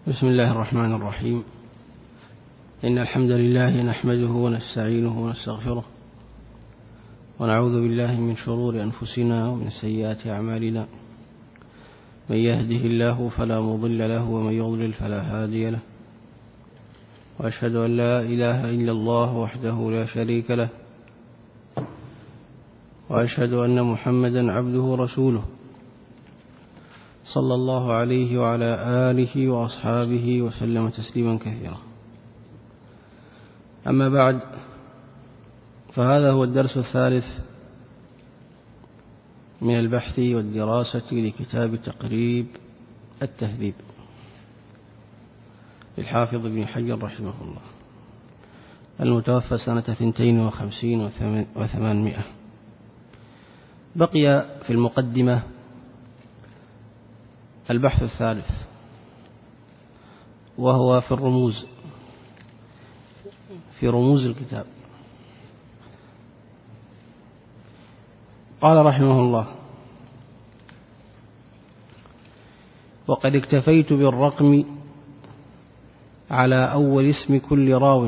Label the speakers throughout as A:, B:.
A: بسم الله الرحمن الرحيم. إن الحمد لله نحمده ونستعينه ونستغفره ونعوذ بالله من شرور أنفسنا ومن سيئات أعمالنا. من يهده الله فلا مضل له ومن يضلل فلا هادي له، وأشهد أن لا إله إلا الله وحده لا شريك له، وأشهد أن محمدا عبده ورسوله صلى الله عليه وعلى آله وأصحابه وسلم تسليما كثيرا. أما بعد، فهذا هو الدرس الثالث من البحث والدراسة لكتاب تقريب التهذيب للحافظ ابن حجر رحمه الله، المتوفى سنة 52 و800. بقي في المقدمة البحث الثالث، وهو في رموز الكتاب. قال رحمه الله: وقد اكتفيت بالرقم على أول اسم كل راو،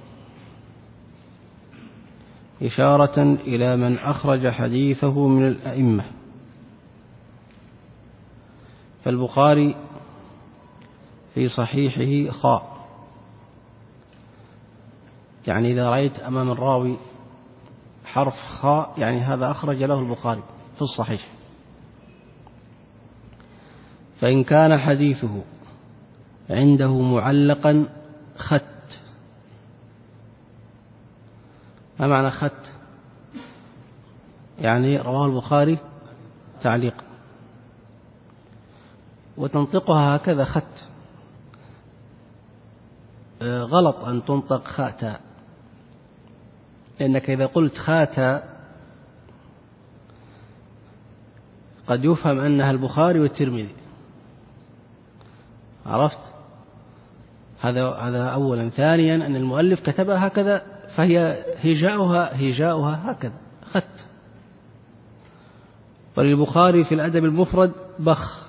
A: إشارة إلى من أخرج حديثه من الأئمة. فالبخاري في صحيحه خاء، يعني إذا رأيت أمام الراوي حرف خاء يعني هذا أخرج له البخاري في الصحيح. فإن كان حديثه عنده معلقا خت. ما معنى خت؟ يعني رواه البخاري تعليقا، وتنطقها هكذا خت. غلط أن تنطق خاتا، لأنك إذا قلت خاتا قد يفهم أنها البخاري والترمذي. عرفت؟ هذا أولا. ثانيا أن المؤلف كتبها هكذا، فهي هجاؤها هكذا خت. وللبخاري في الأدب المفرد بخ.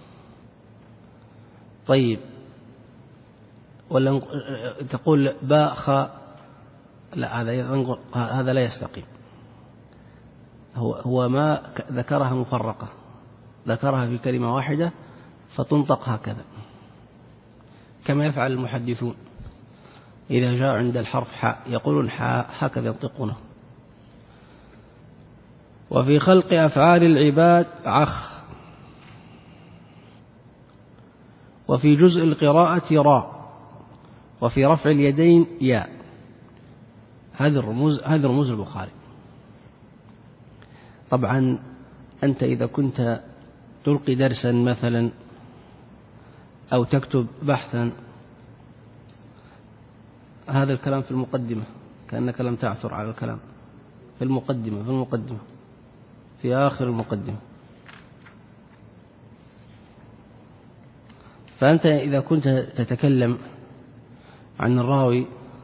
A: طيب، ولا تقول باء خاء؟ لا، هذا لا يستقيم. هو ما ذكرها مفرقة، ذكرها في كلمة واحدة فتنطق هكذا، كما يفعل المحدثون إذا جاء عند الحرف حاء يقولون حاء، هكذا ينطقونه. وفي خلق أفعال العباد عخ، وفي جزء القراءة راء، وفي رفع اليدين ياء. هذه رموز البخاري. طبعا أنت إذا كنت تلقي درسا مثلا أو تكتب بحثا، هذا الكلام في المقدمة، كأنك لم تعثر على الكلام في المقدمة في آخر المقدمة. فأنت إذا كنت تتكلم عن الراوي،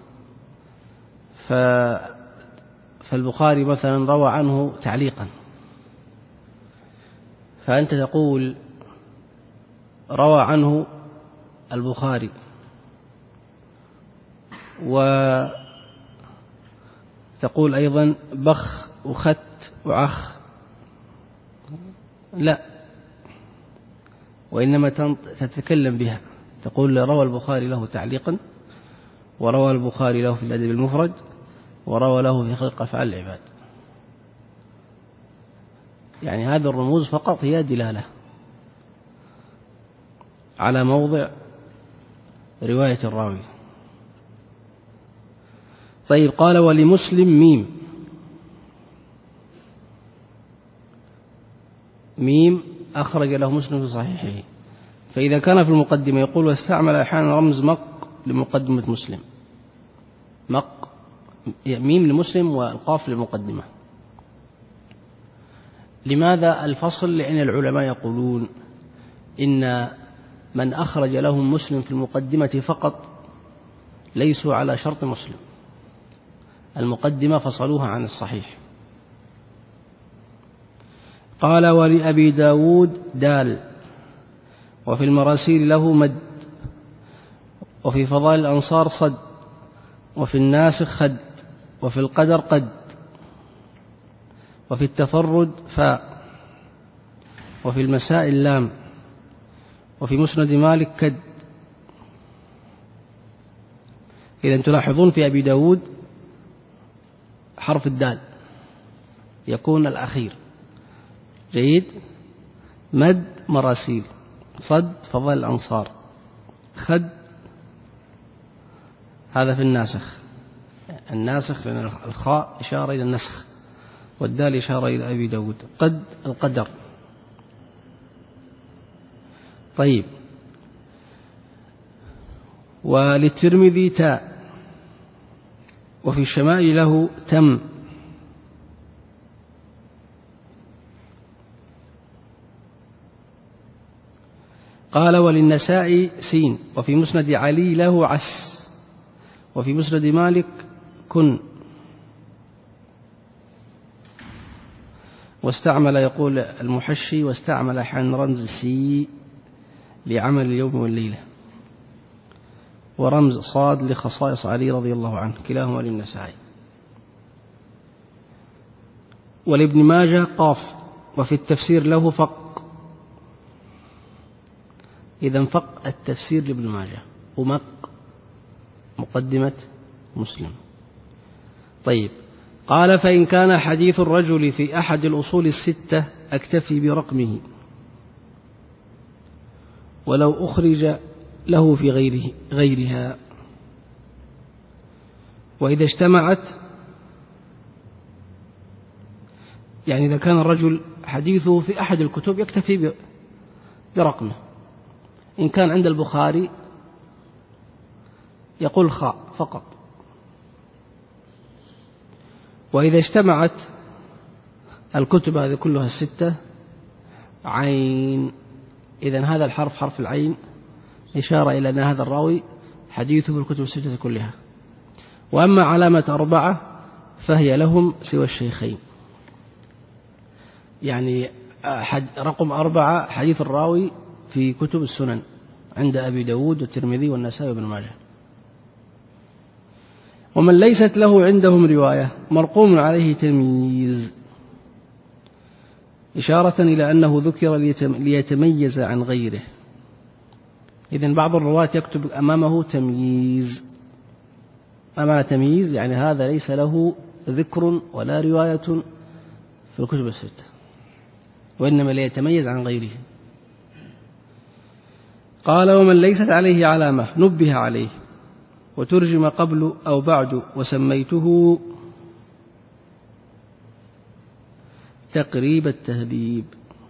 A: فالبخاري مثلا روى عنه تعليقا، فأنت تقول روى عنه البخاري، وتقول أيضا بخ وخت وعخ. لا، وإنما تتكلم بها، تقول روى البخاري له تعليقا، وروى البخاري له في الأدب المفرد، وروى له في خلق أفعال العباد. يعني هذه الرموز فقط هي دلالة على موضع رواية الراوي. طيب، قال ولمسلم ميم أخرج له مسلم في صحيحه. فإذا كان في المقدمة يقول واستعمل أحيانا رمز مق لمقدمة مسلم، ميم لمسلم والقاف للمقدمة. لماذا الفصل؟ لأن العلماء يقولون إن من أخرج لهم مسلم في المقدمة فقط ليسوا على شرط مسلم، المقدمة فصلوها عن الصحيح. قال ولأبي داود دال، وفي المراسيل له مد وفي فضائل الأنصار صد، وفي الناسخ خد، وفي القدر قد، وفي التفرد فاء، وفي المسائل لام، وفي مسند مالك كد. إذا تلاحظون في أبي داود حرف الدال يكون الأخير. جيد. مد مراسيل، صد فضائل الأنصار، خد هذا في الناسخ. الناسخ لأن الخاء إشارة إلى النسخ والدال إشارة إلى أبي داود. قد القدر. طيب. وللترمذي تاء، وفي الشمائل له تم. قال وللنسائي سين، وفي مسند علي له عس، وفي مسند مالك كن. واستعمل يقول المحشي واستعمل حان رمز سي لعمل اليوم والليلة، ورمز صاد لخصائص علي رضي الله عنه، كلاهما للنسائي. ولابن ماجه قاف، وفي التفسير له فق. إذا فق التفسير لابن ماجه، ومق مقدمة مسلم. طيب. قال فإن كان حديث الرجل في أحد الأصول الستة أكتفي برقمه، ولو أخرج له في غيرها. وإذا اجتمعت، يعني إذا كان الرجل حديثه في أحد الكتب يكتفي برقمه. إن كان عند البخاري يقول خاء فقط. وإذا اجتمعت الكتب هذه كلها الستة عين، إذن هذا الحرف حرف العين إشارة إلى أن هذا الراوي حديثه في الكتب الستة كلها. وأما علامة 4 فهي لهم سوى الشيخين، يعني رقم 4 حديث الراوي في كتب السنن عند أبي داود والترمذي والنسائي وابن ماجه. ومن ليست له عندهم رواية مرقوم عليه تمييز، إشارة إلى أنه ذكر ليتميز عن غيره. إذن بعض الرواة يكتب أمامه تمييز، أمام تمييز يعني هذا ليس له ذكر ولا رواية في الكتب الستة، وإنما ليتميز عن غيره. قال ومن ليست عليه علامة نبه عليه، وترجم قبل أو بعد، وسميته تقريب التهذيب.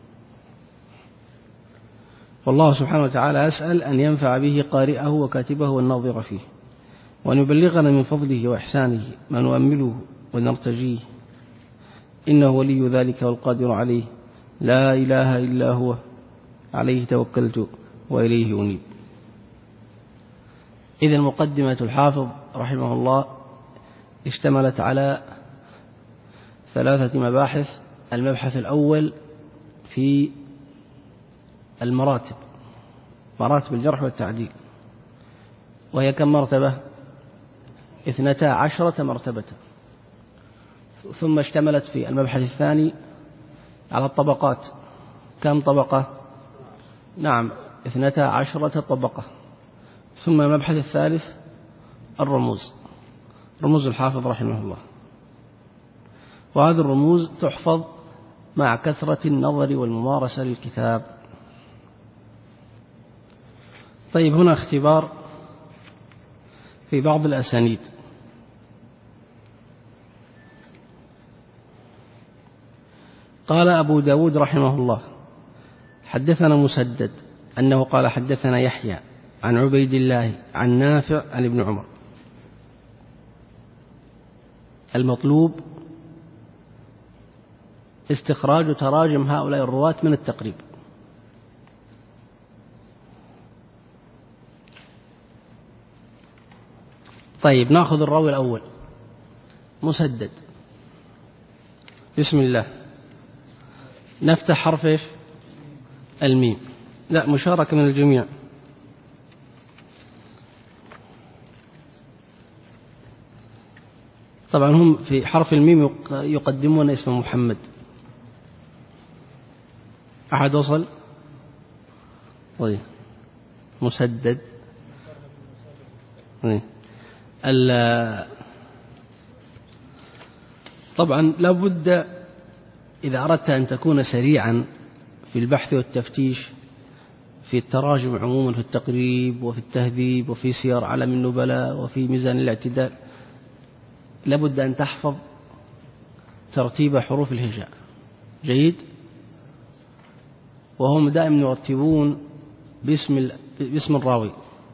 A: والله سبحانه وتعالى أسأل أن ينفع به قارئه وكاتبه والناظر فيه، وأن يبلغنا من فضله وإحسانه ما نؤمله ونرتجيه، إنه ولي ذلك والقادر عليه، لا إله إلا هو، عليه توكلت وإليه أنيب. إذن مقدمة الحافظ رحمه الله اشتملت على 3 مباحث. المبحث الأول في المراتب، مراتب الجرح والتعديل، وهي كم مرتبة؟ 12 مرتبة. ثم اشتملت في المبحث الثاني على الطبقات. كم طبقة؟ نعم 12 طبقة. ثم المبحث الثالث الرموز، رموز الحافظ رحمه الله، وهذه الرموز تحفظ مع كثرة النظر والممارسة للكتاب. طيب، هنا اختبار في بعض الأسانيد. قال أبو داود رحمه الله حدثنا مسدد أنه قال حدثنا يحيى عن عبيد الله عن نافع عن ابن عمر. المطلوب استخراج تراجم هؤلاء الرواة من التقريب. طيب، نأخذ الراوي الأول مسدد. بسم الله. نفتح حرف ايش؟ الميم. لا، مشاركة من الجميع. طبعا هم في حرف الميم يقدمون اسم محمد. أحد وصل؟ طيب مسدد. طبعا لابد إذا أردت أن تكون سريعا في البحث والتفتيش في التراجم عموما، في التقريب وفي التهذيب وفي سير علم النبلاء وفي ميزان الاعتدال، لابد أن تحفظ ترتيب حروف الهجاء جيد. وهم دائما يرتبون باسم الراوي،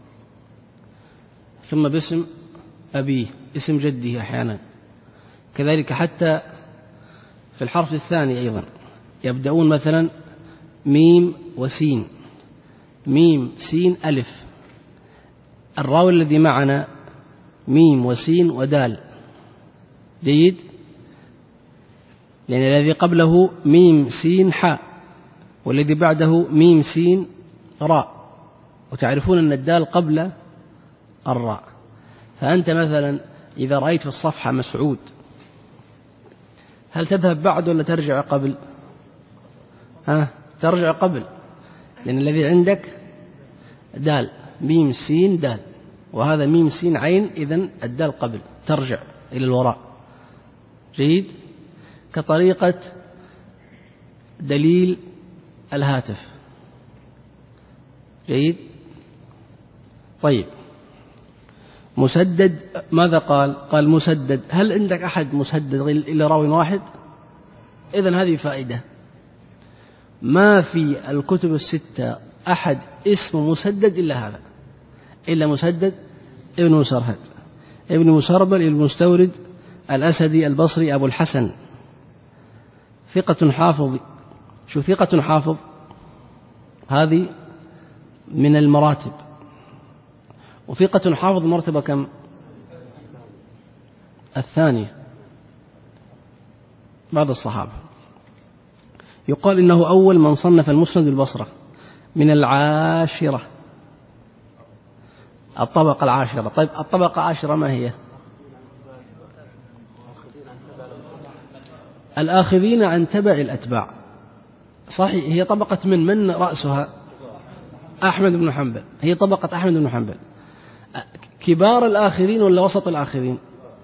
A: ثم باسم أبيه، اسم جده أحيانا كذلك. حتى في الحرف الثاني أيضا يبدأون مثلا ميم وسين، ميم سين ألف. الراوي الذي معنا ميم وسين ودال جيد، لأن الذي قبله ميم سين حاء، والذي بعده ميم سين راء، وتعرفون أن الدال قبل الراء. فأنت مثلا إذا رأيت في الصفحة مسعود، هل تذهب بعد ولا ترجع قبل؟ ترجع قبل، لأن الذي عندك دال، ميم سين دال، وهذا ميم سين عين، إذن الدال قبل، ترجع إلى الوراء جيد. كطريقة دليل الهاتف جيد. طيب مسدد ماذا قال مسدد. هل عندك أحد مسدد إلا راوي واحد؟ إذن هذه فائدة، ما في الكتب الستة أحد اسم مسدد إلا هذا، إلا مسدد ابن مسرهد ابن مسربل المستورد الأسدي البصري أبو الحسن، ثقة حافظ. شو ثقة حافظ؟ هذه من المراتب. وثقة حافظ مرتبة كم؟ الثانية بعد الصحابة. يقال إنه أول من صنف المسند بالبصرة، من العاشرة، الطبقة العاشرة. طيب الطبقة العاشرة ما هي؟ الآخذين عن تبع الأتباع. صحيح، هي طبقة من رأسها أحمد بن حنبل، هي طبقة أحمد بن حنبل. كبار الآخذين ولا وسط الآخذين؟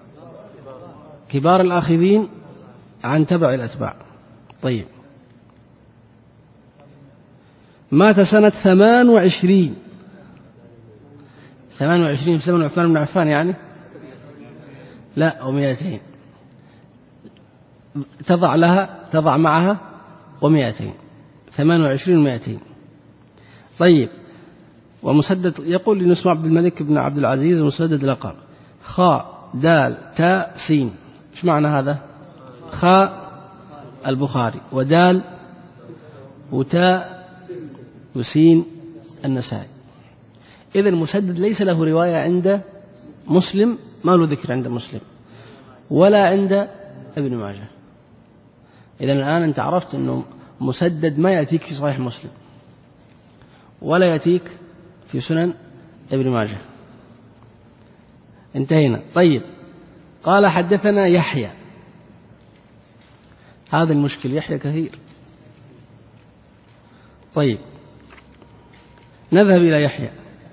A: كبار الآخذين عن تبع الأتباع. طيب مات سنة 28 في زمن عثمان بن عفان يعني؟ لا، و200 تضع معها و200، 28 و200. طيب ومسدد يقول لي نسمع عبد الملك بن عبد العزيز ومسدد لقب خاء دال تاء سين. ايش معنى هذا؟ خاء البخاري، ودال وتاء وسين النسائي. إذن مسدد ليس له رواية عند مسلم، ما له ذكر عند مسلم ولا عند ابن ماجه. إذن الآن أنت عرفت أنه مسدد ما يأتيك في صحيح مسلم ولا يأتيك في سنن ابن ماجه. انتهينا. طيب قال حدثنا يحيى. هذا المشكل، يحيى كثير. طيب نذهب إلى يحيى.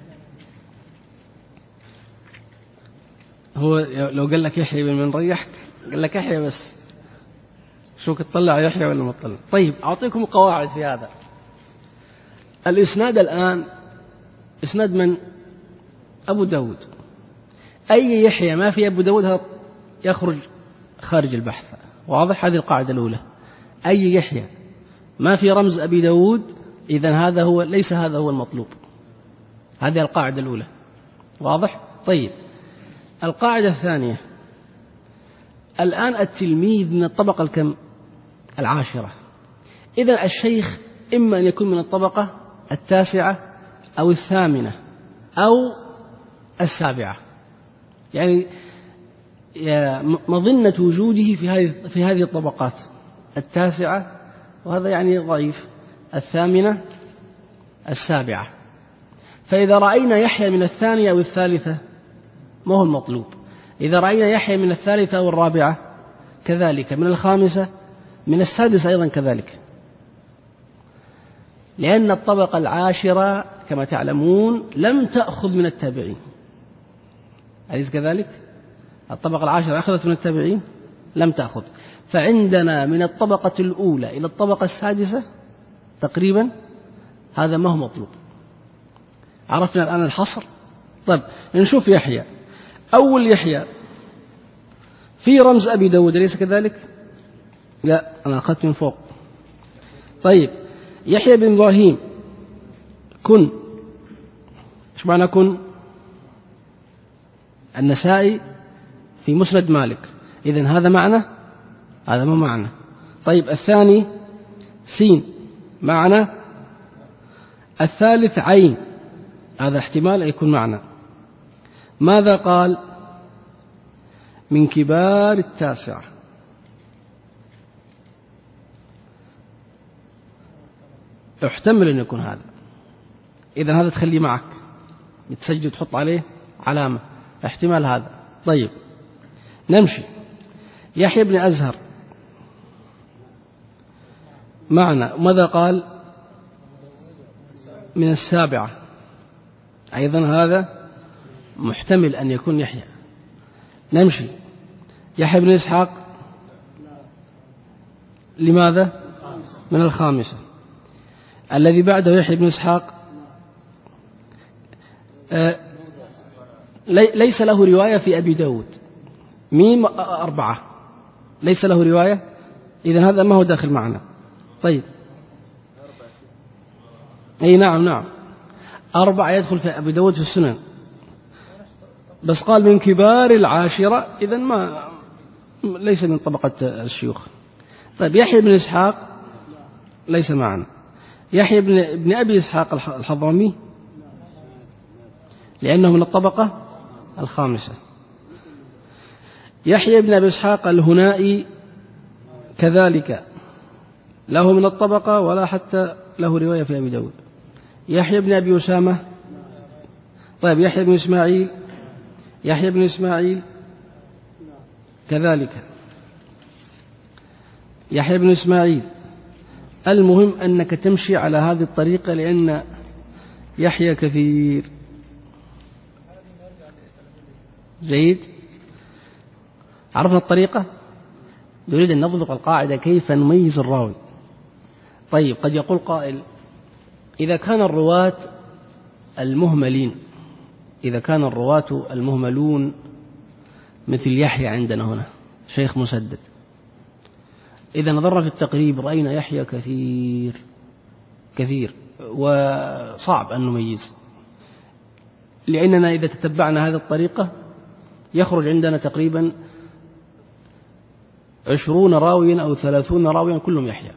A: هو لو قال لك يحيى من ريحك، قال لك يحيى بس، شو تطلع يحيى ولا ما تطلع؟ طيب أعطيكم قواعد في هذا. الإسناد الآن إسناد من؟ أبو داود. أي يحيى ما في أبو داود يخرج خارج البحث. واضح؟ هذه القاعدة الأولى. أي يحيى ما في رمز أبي داود، إذن هذا هو، ليس هذا هو المطلوب. هذه القاعدة الأولى. واضح؟ طيب القاعدة الثانية، الآن التلميذ من الطبقة الكم؟ العاشرة. إذن الشيخ إما أن يكون من الطبقة التاسعة أو الثامنة أو السابعة، يعني مظنة وجوده في هذه الطبقات التاسعة، وهذا يعني ضعيف، الثامنة، السابعة. فإذا رأينا يحيى من الثانية أو الثالثة ما هو المطلوب. إذا رأينا يحيى من الثالثة والرابعة كذلك، من الخامسة، من السادسة أيضا كذلك، لأن الطبقة العاشرة كما تعلمون لم تأخذ من التابعين، أليس كذلك؟ الطبقة العاشرة أخذت من التابعين؟ لم تأخذ. فعندنا من الطبقة الأولى إلى الطبقة السادسة تقريبا هذا ما هو مطلوب. عرفنا الآن الحصر. طيب نشوف يحيى. أول يحيى في رمز أبي داود، أليس كذلك؟ لا، أنا أخذت من فوق. طيب يحيى بن إبراهيم كن، إيش معنى كن؟ النسائي في مسند مالك، إذن هذا معنى، هذا ما معنى. طيب الثاني سين معنى، الثالث عين، هذا احتمال يكون معنى. ماذا قال؟ من كبار التاسعة. احتمل أن يكون هذا، إذن هذا تخليه معك يتسجل تحط عليه علامة، احتمال هذا. طيب نمشي. يحيى بن أزهر معنى، ماذا قال؟ من السابعة، أيضا هذا محتمل أن يكون يحيى. نمشي. يحيى بن إسحاق لماذا؟ من الخامسة. الذي بعده يحيى بن إسحاق ليس له رواية في أبي داود، ميم 4 ليس له رواية، إذن هذا ما هو داخل معنا. طيب أي نعم 4 يدخل في أبي داود في السنن، بس قال من كبار العاشرة، إذن ما ليس من طبقة الشيوخ. طيب يحيى بن إسحاق ليس معنا. يحيى بن أبي إسحاق الحضرمي لأنه من الطبقة الخامسة. يحيى بن أبي إسحاق الهنائي كذلك له من الطبقة ولا حتى له رواية في أبي داود. يحيى بن أبي أسامة. طيب يحيى بن إسماعيل، يحيى بن إسماعيل كذلك، يحيى بن إسماعيل. المهم أنك تمشي على هذه الطريقة لأن يحيى كثير. جيد، عرفنا الطريقة. نريد أن نضبط القاعدة كيف نميز الراوي. طيب قد يقول قائل إذا كان الرواة المهملين، إذا كان الرواة المهملون مثل يحيى عندنا هنا شيخ مسدد، إذا نظرنا في التقريب رأينا يحيى كثير وصعب أن نميز، لأننا إذا تتبعنا هذه الطريقة يخرج عندنا تقريبا 20 راويا أو 30 راويا كلهم يحيى.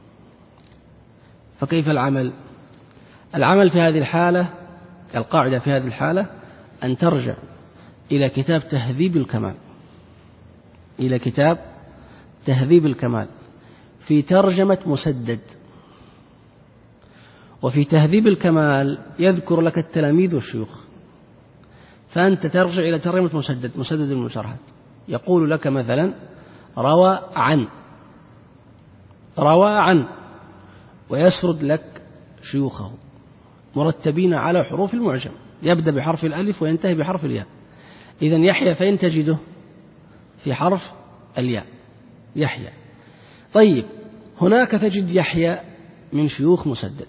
A: فكيف العمل؟ العمل في هذه الحالة، القاعدة في هذه الحالة أن ترجع إلى كتاب تهذيب الكمال، إلى كتاب تهذيب الكمال في ترجمة مسدد. وفي تهذيب الكمال يذكر لك التلاميذ والشيوخ، فأنت ترجع إلى ترجمة مسدد المشرحات، يقول لك مثلا روى عن، ويسرد لك شيوخه مرتبين على حروف المعجم، يبدأ بحرف الألف وينتهي بحرف الياء. إذن يحيى فين تجده؟ في حرف الياء، يحيى. طيب هناك تجد يحيى من شيوخ مسدد،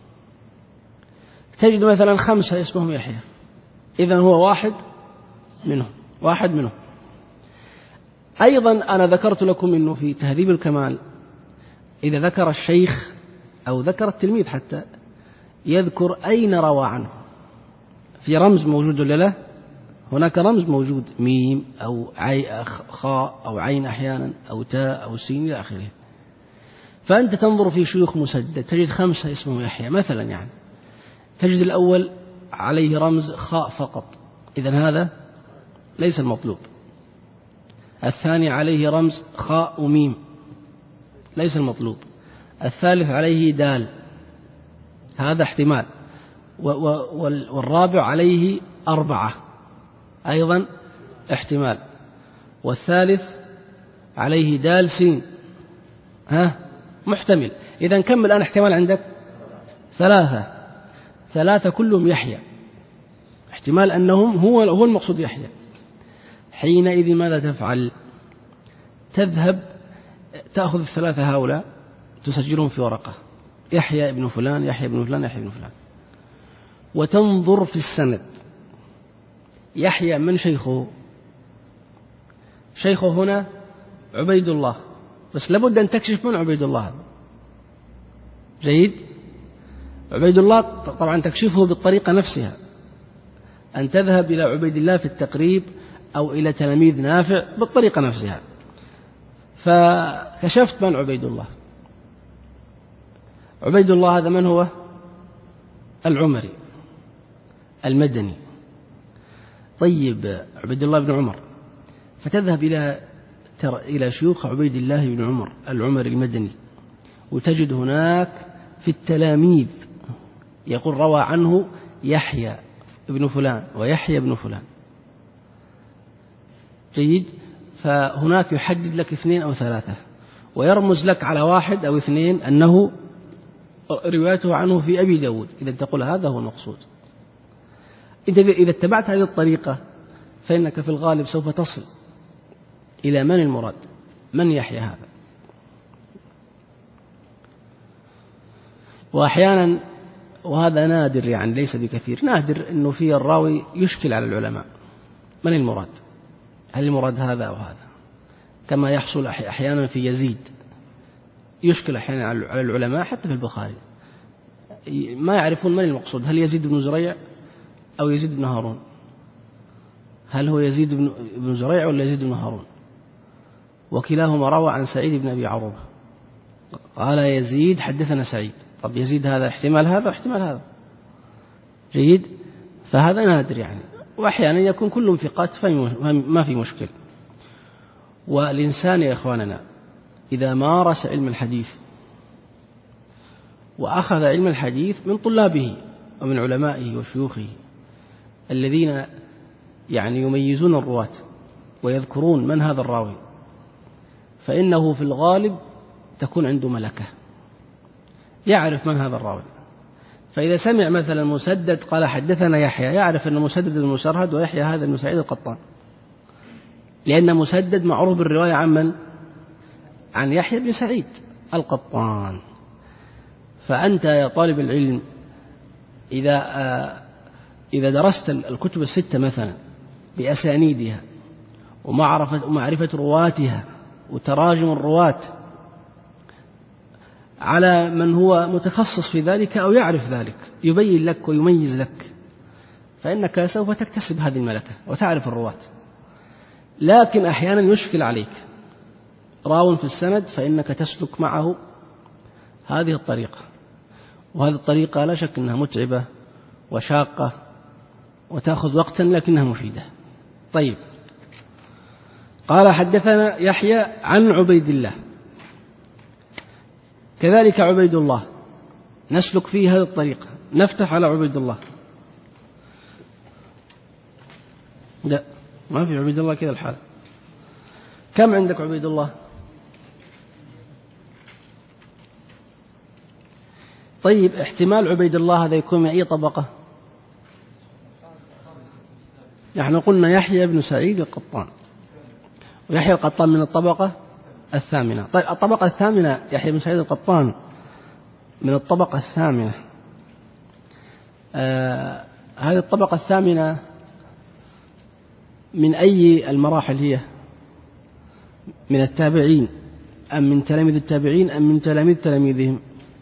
A: تجد مثلا 5 اسمهم يحيى، إذن هو واحد منهم. أيضا أنا ذكرت لكم أنه في تهذيب الكمال إذا ذكر الشيخ أو ذكر التلميذ حتى يذكر أين روى عنه، في رمز موجود ولا لا؟ هناك رمز موجود، ميم أو خاء أو عين أحيانا أو تاء أو سين إلى آخره. فأنت تنظر في شيوخ مسدد تجد 5 اسمه يحيى مثلا، يعني تجد الأول عليه رمز خاء فقط، إذن هذا ليس المطلوب. الثاني عليه رمز خاء وميم، ليس المطلوب. الثالث عليه دال، هذا احتمال. والرابع عليه 4 أيضا احتمال، والثالث عليه دال سين محتمل. إذا كم الآن احتمال عندك؟ ثلاثة كلهم يحيى، احتمال أنهم هو المقصود يحيى. حينئذ ماذا تفعل؟ تذهب تأخذ الثلاثة هؤلاء تسجلهم في ورقة، يحيى ابن فلان يحيى ابن فلان يحيى ابن فلان، وتنظر في السند. يحيى من شيخه؟ شيخه هنا عبيد الله، بس لابد أن تكشف من عبيد الله. جيد. عبيد الله طبعا تكشفه بالطريقة نفسها، أن تذهب إلى عبيد الله في التقريب أو إلى تلاميذ نافع بالطريقة نفسها. فكشفت من عبيد الله. عبيد الله هذا من هو؟ العمري المدني. طيب عبيد الله بن عمر، فتذهب إلى شيوخ عبيد الله بن عمر العمري المدني، وتجد هناك في التلاميذ يقول روى عنه يحيى ابن فلان ويحيى ابن فلان. جيد. فهناك يحدد لك 2 أو 3، ويرمز لك على 1 أو 2 أنه روايته عنه في أبي داود، إذا تقول هذا هو المقصود. إذا اتبعت هذه الطريقة فإنك في الغالب سوف تصل إلى من المراد، من يحيى هذا. وأحيانا، وهذا نادر يعني ليس بكثير، نادر أنه في الراوي يشكل على العلماء من المراد، هل المراد هذا أو هذا، كما يحصل أحيانا في يزيد، يشكل أحيانا على العلماء حتى في البخاري، ما يعرفون من المقصود، هل يزيد بن زريع أو يزيد بن هارون، هل هو يزيد بن زريع ولا يزيد بن هارون، وكلاهما روى عن سعيد بن أبي عروبة قال يزيد حدثنا سعيد. طب يزيد هذا احتمال هذا واحتمال هذا. جيد. فهذا نادر يعني، وأحيانا يكون كلهم ثقات ما في مشكل. والإنسان يا إخواننا إذا مارس علم الحديث وأخذ علم الحديث من طلابه ومن علمائه وشيوخه الذين يعني يميزون الرواة ويذكرون من هذا الراوي، فإنه في الغالب تكون عنده ملكة، يعرف من هذا الراوي. فإذا سمع مثلا مسدد قال حدثنا يحيى، يعرف أن مسدد بن مسرهد ويحيى هذا بن سعيد القطان، لأن مسدد معروف بالرواية عن من؟ عن يحيى بن سعيد القطان. فأنت يا طالب العلم إذا درست الكتب الستة مثلا بأسانيدها ومعرفة رواتها وتراجم الرواة على من هو متخصص في ذلك أو يعرف ذلك يبين لك ويميز لك، فإنك سوف تكتسب هذه الملكة وتعرف الرواة. لكن أحيانا يشكل عليك راو في السند، فإنك تسلك معه هذه الطريقة، وهذه الطريقة لا شك أنها متعبة وشاقة وتأخذ وقتا لكنها مفيدة. طيب، قال حدثنا يحيى عن عبيد الله، كذلك عبيد الله نسلك فيه هذه الطريقة، نفتح على عبيد الله. لا، ما في عبيد الله كذا الحال. كم عندك عبيد الله؟ طيب، احتمال عبيد الله هذا يكون من أي طبقة؟ نحن قلنا يحيى بن سعيد القطان، ويحيى القطان من الطبقة الثامنة. طيب، الطبقة الثامنة يحيى بن سعيد القطان من الطبقة الثامنة. هذه الطبقة الثامنة من أي المراحل هي؟ من التابعين أم من تلاميذ التابعين أم من تلاميذ تلاميذهم؟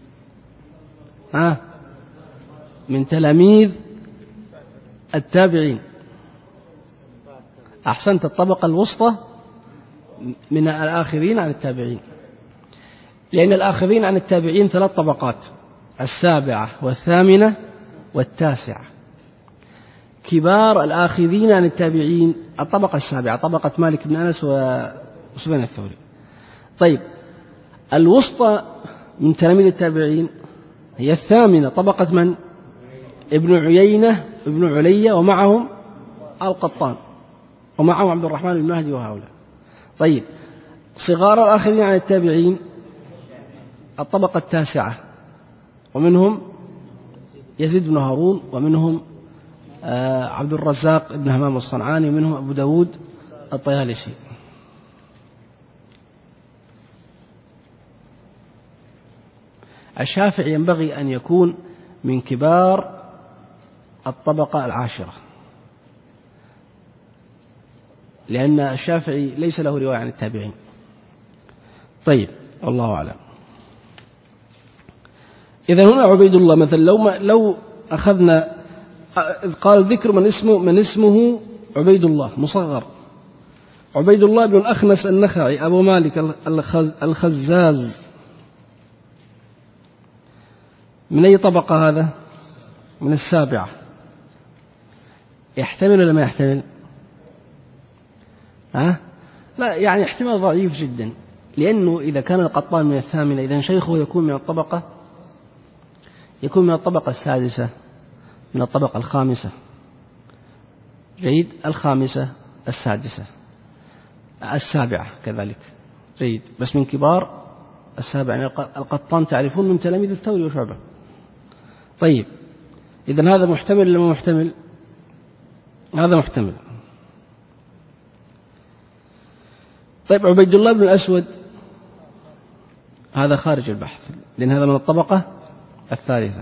A: من تلاميذ التابعين. أحسنت، الطبقة الوسطى من الآخرين عن التابعين، لأن الآخرين عن التابعين 3 طبقات: 7 و8 و9. كبار الآخذين عن التابعين الطبقة 7، طبقة مالك بن أنس وسفيان الثوري. طيب، الوسطى من تلاميذ التابعين هي 8، طبقة من؟ ابن عيينة ابن علية ومعهم القطان. ومعهم عبد الرحمن بن مهدي وهؤلاء. طيب صغار الآخرين عن التابعين الطبقة التاسعة، ومنهم يزيد بن هارون، ومنهم عبد الرزاق بن همام الصنعاني، ومنهم أبو داود الطيالسي. الشافعي ينبغي أن يكون من كبار الطبقة العاشرة، لأن الشافعي ليس له رواية عن التابعين. طيب والله أعلم. إذا هنا عبيد الله مثلا لو أخذنا قال ذكر من اسمه عبيد الله مصغر، عبيد الله بن الأخنس النخعي أبو مالك الخزاز، من أي طبقة هذا؟ من السابعة. يحتمل ولا ما يحتمل؟ لا، يعني احتمال ضعيف جدا، لأنه إذا كان القطان من الثامنة إذن شيخه يكون من الطبقة السادسة، من الطبقة الخامسة. جيد، الخامسة، السادسة، السابعة كذلك. جيد، بس من كبار السابعة. يعني القطان تعرفون من تلاميذ الثوري وشعبة. طيب إذن هذا محتمل ولا ما محتمل؟ هذا محتمل. طيب عبيد الله بن الأسود هذا خارج البحث، لأن هذا من الطبقة الثالثة.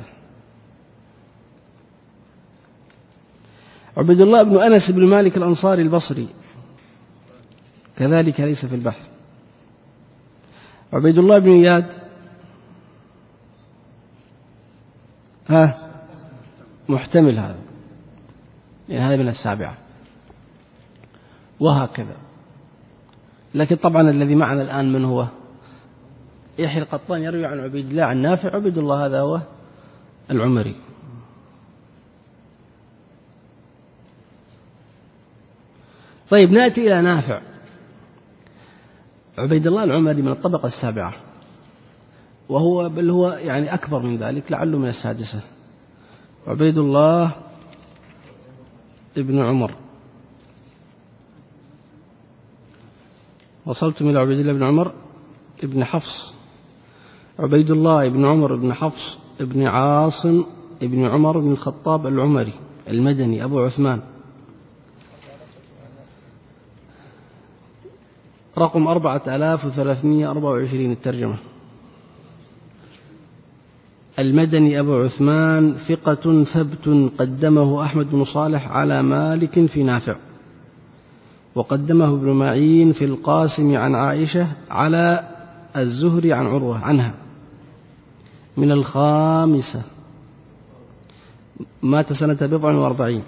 A: عبيد الله بن أنس بن مالك الأنصاري البصري كذلك ليس في البحث. عبيد الله بن إياد محتمل هذا، لأن هذا من السابعة، وهكذا. لكن طبعا الذي معنا الآن من هو؟ يحيى القطان يروي عن عبيد الله عن نافع، عبيد الله هذا هو العمري. طيب نأتي إلى نافع. عبيد الله العمري من الطبقة السابعة، بل هو يعني أكبر من ذلك، لعله من السادسة. عبيد الله ابن عمر. وصلتم إلى عبيد الله بن عمر ابن حفص. عبيد الله ابن عمر ابن حفص ابن عاصم ابن عمر بن الخطاب العمري المدني أبو عثمان، رقم 4324 الترجمة. المدني أبو عثمان ثقة ثبت، قدمه أحمد بن صالح على مالك في نافع، وقدمه ابن معين في القاسم عن عائشة على الزهري عن عروة عنها. من الخامسة، مات سنة 47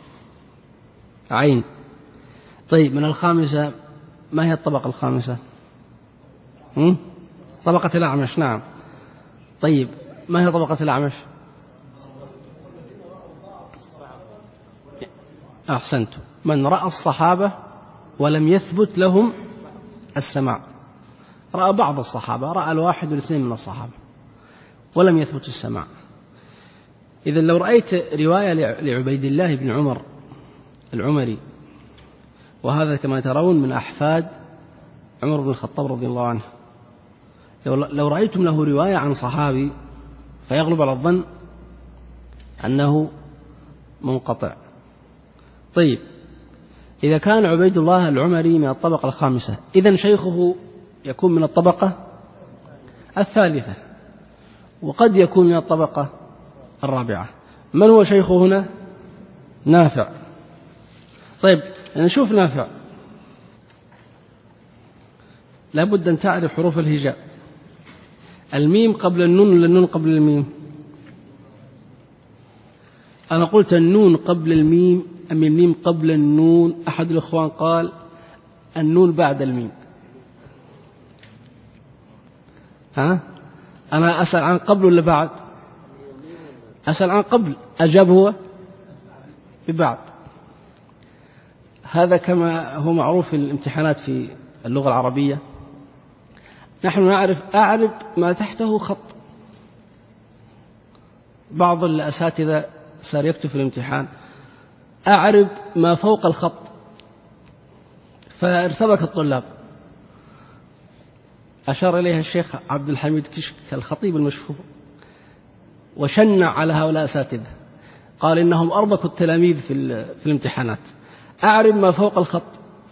A: عين. طيب من الخامسة، ما هي الطبقة الخامسة؟ طبقة الأعمش. نعم. طيب ما هي طبقة الأعمش؟ أحسنت، من رأى الصحابة ولم يثبت لهم السماع. رأى بعض الصحابة، رأى الواحد والاثنين من الصحابة ولم يثبت السماع. إذن لو رأيت رواية لعبيد الله بن عمر العمري، وهذا كما ترون من أحفاد عمر بن الخطاب رضي الله عنه، لو رأيتم له رواية عن صحابي فيغلب على الظن أنه منقطع. طيب إذا كان عبيد الله العمري من الطبقة الخامسة، إذن شيخه يكون من الطبقة الثالثة، وقد يكون من الطبقة الرابعة. من هو شيخه هنا؟ نافع. طيب نشوف نافع. لابد أن تعرف حروف الهجاء. الميم قبل النون ولا النون قبل الميم؟ أنا قلت النون قبل الميم أم الميم قبل النون؟ أحد الإخوان قال النون بعد الميم. أنا أسأل عن قبل ولا بعد؟ أسأل عن قبل، أجاب هو ببعد. هذا كما هو معروف في الامتحانات في اللغة العربية، نحن أعرف ما تحته خط. بعض الأساتذة صار يكتب في الامتحان أعرف ما فوق الخط، فارتبك الطلاب. أشار إليها الشيخ عبد الحميد كشك الخطيب المشهور وشنع على هؤلاء الأساتذة، قال إنهم أربكوا التلاميذ في الامتحانات. أعرب ما فوق الخط،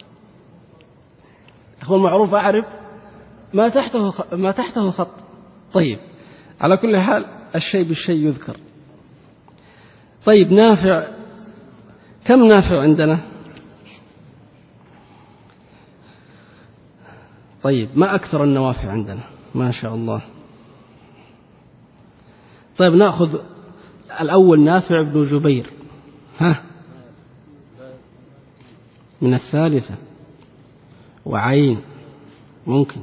A: هو المعروف أعرب ما تحته خط. طيب، على كل حال الشيء بالشيء يذكر. طيب، نافع، كم نافع عندنا؟ طيب، ما أكثر النوافع عندنا ما شاء الله. طيب، نأخذ الأول نافع بن جبير، من الثالثة وعين ممكن.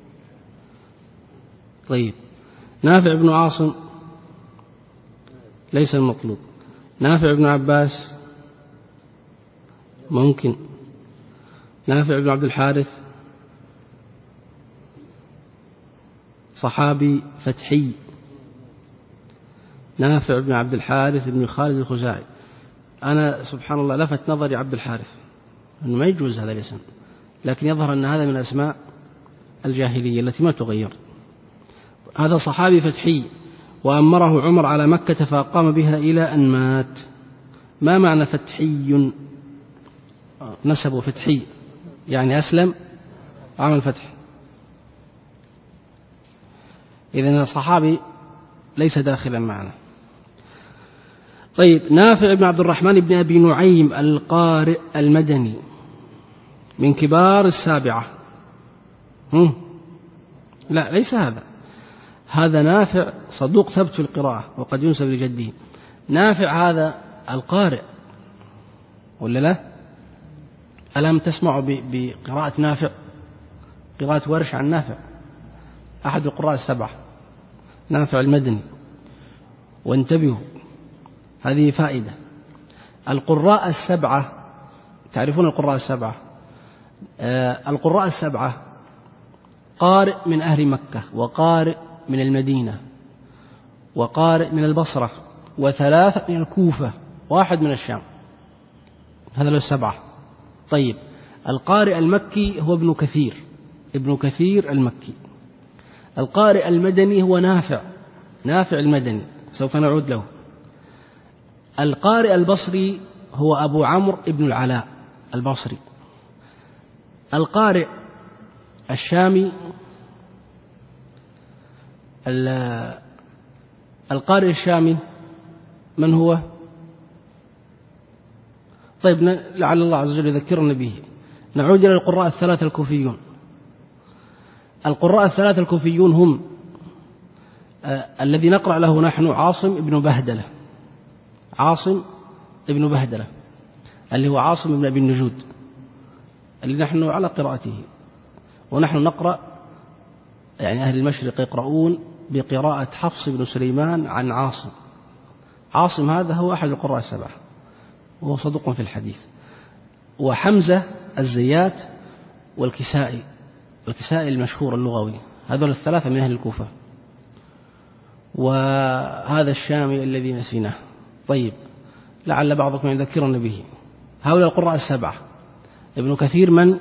A: طيب، نافع بن عاصم ليس المطلوب. نافع بن عباس ممكن. نافع بن عبد الحارث صحابي فتحي. نافع بن عبد الحارث بن خالد الخزاعي. أنا سبحان الله لفت نظري عبد الحارث أنه ما يجوز هذا الاسم، لكن يظهر أن هذا من أسماء الجاهلية التي ما تغير. هذا صحابي فتحي، وأمره عمر على مكة فأقام بها إلى أن مات. ما معنى فتحي؟ نسبه فتحي يعني أسلم عمل فتح. إذن الصحابي ليس داخلا معنا. طيب، نافع بن عبد الرحمن بن أبي نعيم القارئ المدني من كبار السابعة. لا، ليس هذا نافع صدوق ثبت القراءة وقد ينسب لجده. نافع هذا القارئ ولا لا؟ ألم تسمعوا بقراءة نافع؟ قراءة ورش عن نافع، أحد القراء السبعة، نافع المدني. وانتبهوا، هذه فائدة. القراء السبعة، تعرفون القراء السبعة؟ القراء السبعة قارئ من أهل مكة، وقارئ من المدينة، وقارئ من البصرة، وثلاثة من الكوفة، واحد من الشام. هذا له السبعة. طيب، القارئ المكي هو ابن كثير المكي. القارئ المدني هو نافع المدني، سوف نعود له. القارئ البصري هو أبو عمرو ابن العلاء البصري. القارئ الشامي، القارئ الشامي من هو؟ طيب، لعل الله عز وجل يذكرنا به. نعود إلى القراء الثلاثة الكوفيون. القراء الثلاثة الكوفيون هم الذي نقرأ له نحن عاصم ابن بهدلة، اللي هو عاصم بن أبي النجود، اللي نحن على قراءته، ونحن نقرأ، يعني أهل المشرق يقرؤون بقراءة حفص بن سليمان عن عاصم هذا هو أحد القراء السبعة، وهو صدوق في الحديث. وحمزة الزيات والكسائي المشهور اللغوي، هذول الثلاثة من أهل الكوفة. وهذا الشامي الذي نسيناه. طيب، لعل بعضكم يذكرنا به. هؤلاء القراء السبعة. ابن كثير من؟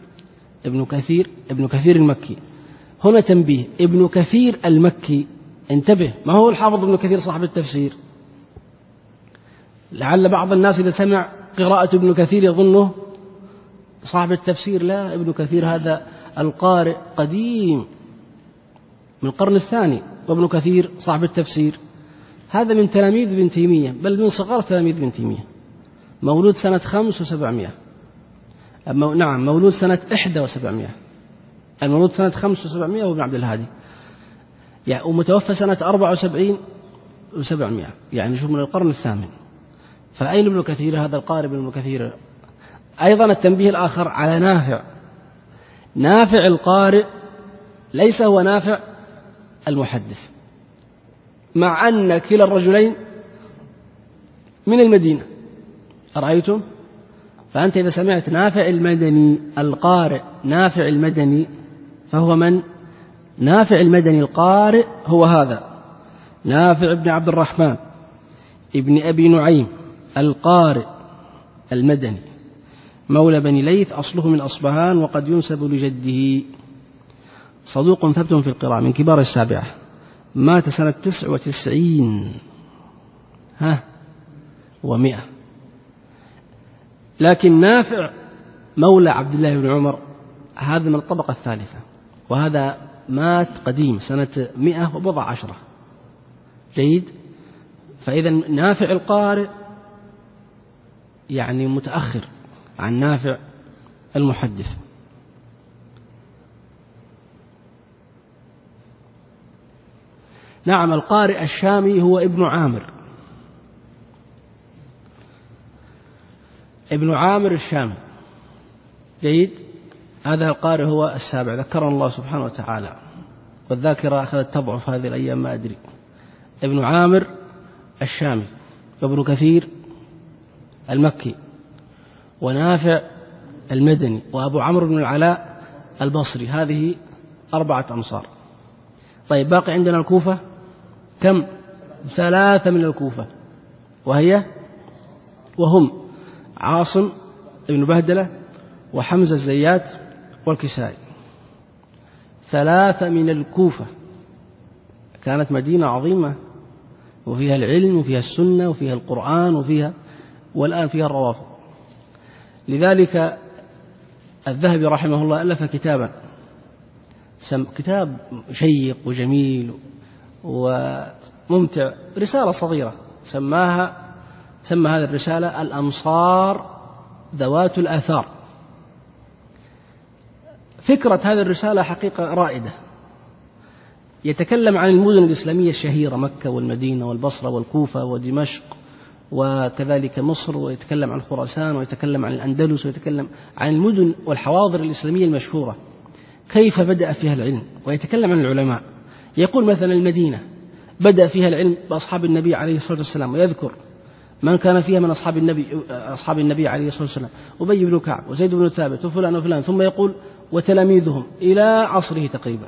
A: ابن كثير المكي. هنا تنبيه، ابن كثير المكي، انتبه، ما هو الحافظ ابن كثير صاحب التفسير. لعل بعض الناس إذا سمع قراءة ابن كثير يظنه صاحب التفسير. لا، ابن كثير هذا القارئ قديم من القرن الثاني، وابن كثير صاحب التفسير هذا من تلاميذ ابن تيمية، بل من صغار تلاميذ ابن تيمية، مولود سنة 5 و700. نعم، مولود سنة 71. المولود سنة 5 و700 هو ابن عبد الهادي، يعني ومتوفى سنة 74 و700، يعني شوف من القرن الثامن. فأين ابن كثير؟ هذا القارئ ابن كثير. أيضا التنبيه الآخر على نافع القارئ ليس هو نافع المحدث، مع أن كلا الرجلين من المدينة. أرأيتم؟ فأنت إذا سمعت نافع المدني القارئ نافع المدني، فهو من؟ نافع المدني القارئ هو هذا نافع بن عبد الرحمن ابن أبي نعيم القارئ المدني مولى بني ليث أصله من أصبهان وقد ينسب لجده، صدوق ثبت في القراءة، من كبار السابعة، مات سنة 99 و100. لكن نافع مولى عبد الله بن عمر هذا من الطبقة الثالثة، وهذا مات قديم سنة 110. جيد. فإذا نافع القارئ يعني متأخر عن نافع المحدث. نعم، القارئ الشامي هو ابن عامر، ابن عامر الشامي. جيد. هذا القارئ هو السابع، ذكرنا الله سبحانه وتعالى، والذاكرة أخذت تضعف هذه الأيام ما أدري. ابن عامر الشامي، وابن كثير المكي، ونافع المدني، وأبو عمرو بن العلاء البصري. هذه 4 أمصار. طيب، باقي عندنا الكوفة. كم؟ 3 من الكوفة، وهم عاصم ابن بهدلة وحمزة الزيات والكسائي. 3 من الكوفة. كانت مدينة عظيمة، وفيها العلم وفيها السنة وفيها القرآن والآن فيها الروافض. لذلك الذهبي رحمه الله ألف كتابا، كتاب شيق وجميل وممتع، رسالة صغيرة، سمى هذه الرسالة الأمصار ذوات الآثار. فكرة هذه الرسالة حقيقة رائدة، يتكلم عن المدن الإسلامية الشهيرة، مكة والمدينة والبصرة والكوفة ودمشق وكذلك مصر، ويتكلم عن خراسان، ويتكلم عن الأندلس، ويتكلم عن المدن والحواضر الإسلامية المشهورة كيف بدأ فيها العلم، ويتكلم عن العلماء. يقول مثلا المدينة بدأ فيها العلم بأصحاب النبي عليه الصلاة والسلام، ويذكر من كان فيها من أصحاب النبي عليه الصلاة والسلام: أبي بن كعب وزيد بن ثابت وفلان وفلان، ثم يقول وتلاميذهم إلى عصره تقريبا.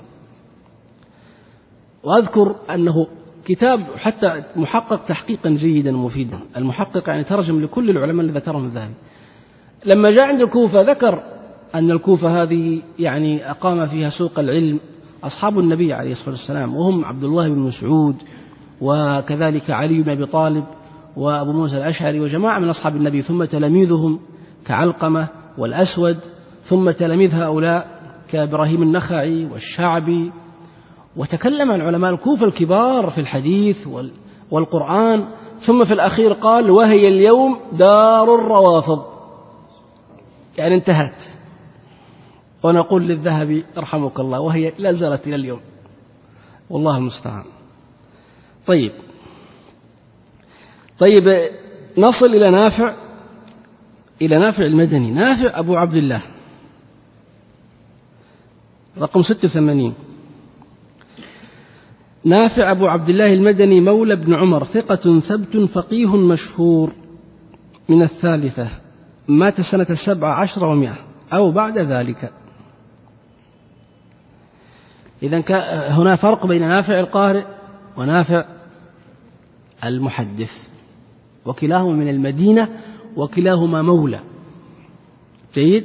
A: وأذكر أنه كتاب حتى محقق تحقيقا جيدا ومفيدا. المحقق يعني ترجم لكل العلماء اللي ذكرهم الذهبي. لما جاء عند الكوفة ذكر أن الكوفة هذه يعني أقام فيها سوق العلم أصحاب النبي عليه الصلاة والسلام، وهم عبد الله بن مسعود، وكذلك علي بن أبي طالب، وأبو موسى الأشعري، وجماعة من أصحاب النبي، ثم تلاميذهم كعلقمة والأسود، ثم تلاميذ هؤلاء كإبراهيم النخعي والشعبي. وتكلم عن علماء الكوفة الكبار في الحديث والقرآن. ثم في الأخير قال: وهي اليوم دار الروافض، يعني انتهت. ونقول للذهبي رحمك الله: وهي لا زالت إلى اليوم، والله المستعان. طيب، نصل إلى نافع المدني. نافع أبو عبد الله، رقم 86. نافع أبو عبد الله المدني مولى ابن عمر، ثقة ثبت فقيه مشهور، من 3، مات سنة 17 و100 أو بعد ذلك. إذن هنا فرق بين نافع القارئ ونافع المحدث، وكلاهما من المدينة، وكلاهما مولى. جيد.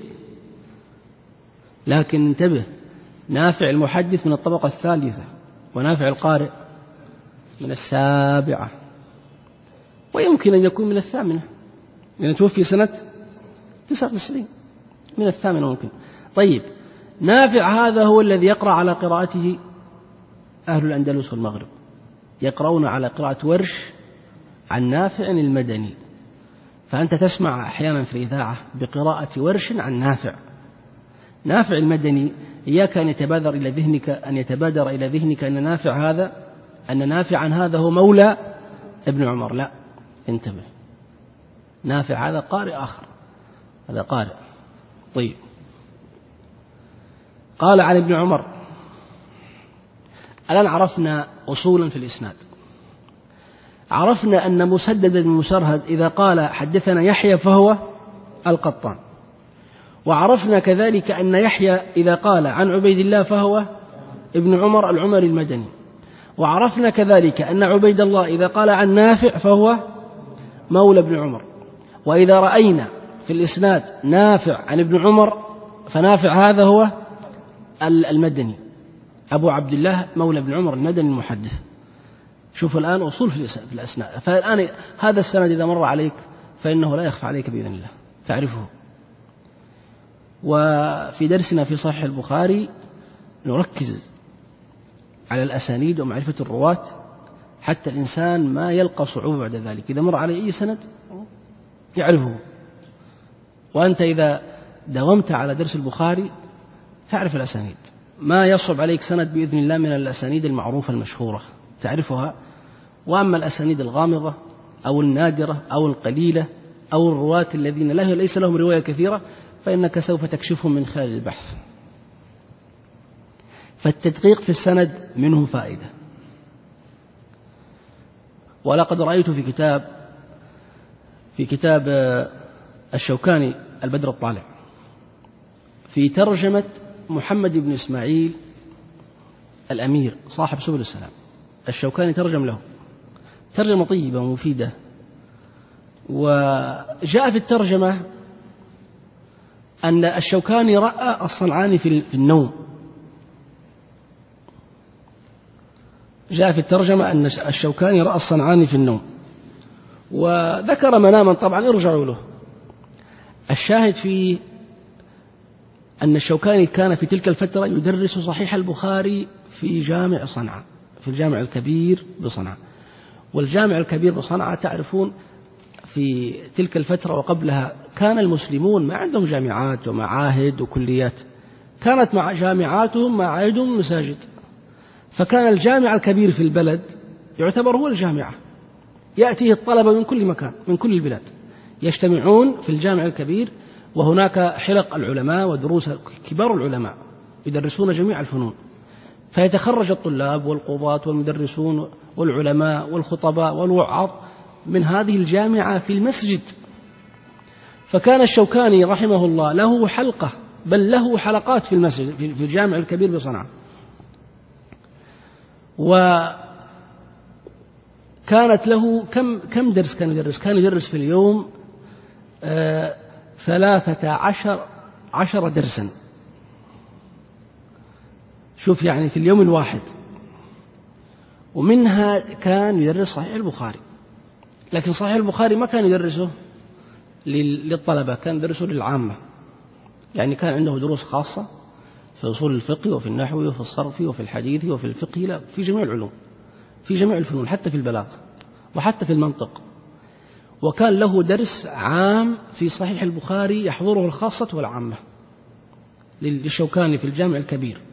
A: لكن انتبه، نافع المحدث من الطبقة الثالثة، ونافع القارئ من 7، ويمكن أن يكون من 8، لأنه توفي سنة 99، من 8 ممكن. طيب، نافع هذا هو الذي يقرأ على قراءته أهل الأندلس والمغرب، يقرؤون على قراءة ورش عن نافع المدني، فأنت تسمع أحيانا في الإذاعة بقراءة ورش عن نافع المدني. إياك أن يتبادر إلى ذهنك أن نافعا هذا هو مولى ابن عمر. لا، انتبه، نافع هذا قارئ آخر، هذا قارئ. طيب، قال عن ابن عمر. الآن عرفنا أصولا في الإسناد. عرفنا أن مسدد بن مسرهد إذا قال حدثنا يحيى فهو القطان، وعرفنا كذلك أن يحيى إذا قال عن عبيد الله فهو ابن عمر العمري المدني، وعرفنا كذلك أن عبيد الله إذا قال عن نافع فهو مولى ابن عمر. وإذا رأينا في الإسناد نافع عن ابن عمر، فنافع هذا هو المدني أبو عبد الله مولى ابن عمر المدني المحدث. شوف الآن أصول في الأسناد. فالآن هذا السند إذا مر عليك فإنه لا يخفى عليك بإذن الله، تعرفه. وفي درسنا في صحيح البخاري نركز على الأسانيد ومعرفة الرواة حتى الإنسان ما يلقى صعوبة بعد ذلك. إذا مر عليه أي سند يعرفه. وأنت إذا داومت على درس البخاري تعرف الأسانيد، ما يصعب عليك سند بإذن الله من الأسانيد المعروفة المشهورة تعرفها. وأما الأسانيد الغامضة أو النادرة أو القليلة أو الرواة الذين ليس لهم رواية كثيرة فإنك سوف تكشفهم من خلال البحث. فالتدقيق في السند منه فائدة. ولقد رأيت في كتاب الشوكاني البدر الطالع في ترجمة محمد بن إسماعيل الأمير صاحب سبل السلام، الشوكاني ترجم له ترجمة طيبة ومفيدة. وجاء في الترجمة أن الشوكاني رأى الصنعاني في النوم. جاء في الترجمة أن الشوكاني رأى الصنعاني في النوم، وذكر مناما طبعا ارجعوا له. الشاهد فيه أن الشوكاني كان في تلك الفترة يدرس صحيح البخاري في جامع صنعاء، في الجامع الكبير بصنعاء. والجامع الكبير بصنعاء تعرفون في تلك الفترة وقبلها كان المسلمون ما عندهم جامعات ومعاهد وكليات، كانت مع جامعاتهم معاهدهم مساجد. فكان الجامع الكبير في البلد يعتبر هو الجامعة، يأتيه الطلبة من كل مكان من كل البلاد يجتمعون في الجامع الكبير، وهناك حلق العلماء ودروس كبار العلماء يدرسون جميع الفنون. فيتخرج الطلاب والقضاة والمدرسون والعلماء والخطباء والوعاظ من هذه الجامعة في المسجد. فكان الشوكاني رحمه الله له حلقة، بل له حلقات في المسجد في الجامع الكبير بصنعاء. وكانت له كم درس كان يدرس؟ كان يدرس في اليوم 13 درسا. شوف يعني في اليوم الواحد. ومنها كان يدرس صحيح البخاري، لكن صحيح البخاري ما كان يدرسه للطلبة، كان يدرسه للعامة. يعني كان عنده دروس خاصة في أصول الفقه وفي النحو وفي الصرف وفي الحديث وفي الفقه، لا في جميع العلوم، في جميع الفنون، حتى في البلاغة وحتى في المنطق. وكان له درس عام في صحيح البخاري يحضره الخاصة والعامة للشوكاني في الجامع الكبير،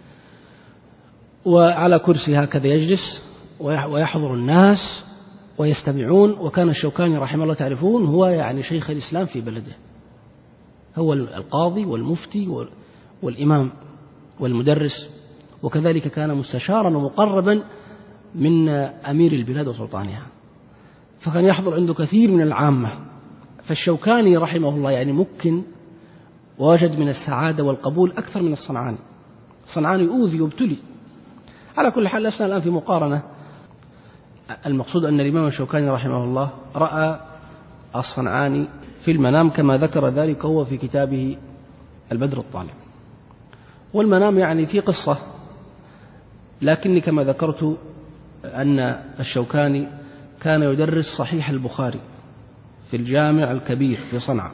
A: وعلى كرسي هكذا يجلس ويحضر الناس ويستمعون. وكان الشوكاني رحمه الله تعرفون هو يعني شيخ الإسلام في بلده، هو القاضي والمفتي والإمام والمدرس، وكذلك كان مستشارا ومقربا من أمير البلاد وسلطانها، فكان يحضر عنده كثير من العامة. فالشوكاني رحمه الله يعني ممكن ووجد من السعادة والقبول أكثر من الصنعاني. الصنعاني أوذي وابتلي. على كل حال لسنا الآن في مقارنة، المقصود أن الإمام الشوكاني رحمه الله رأى الصنعاني في المنام كما ذكر ذلك هو في كتابه البدر الطالع. والمنام يعني في قصة، لكني كما ذكرت أن الشوكاني كان يدرس صحيح البخاري في الجامع الكبير في صنعاء،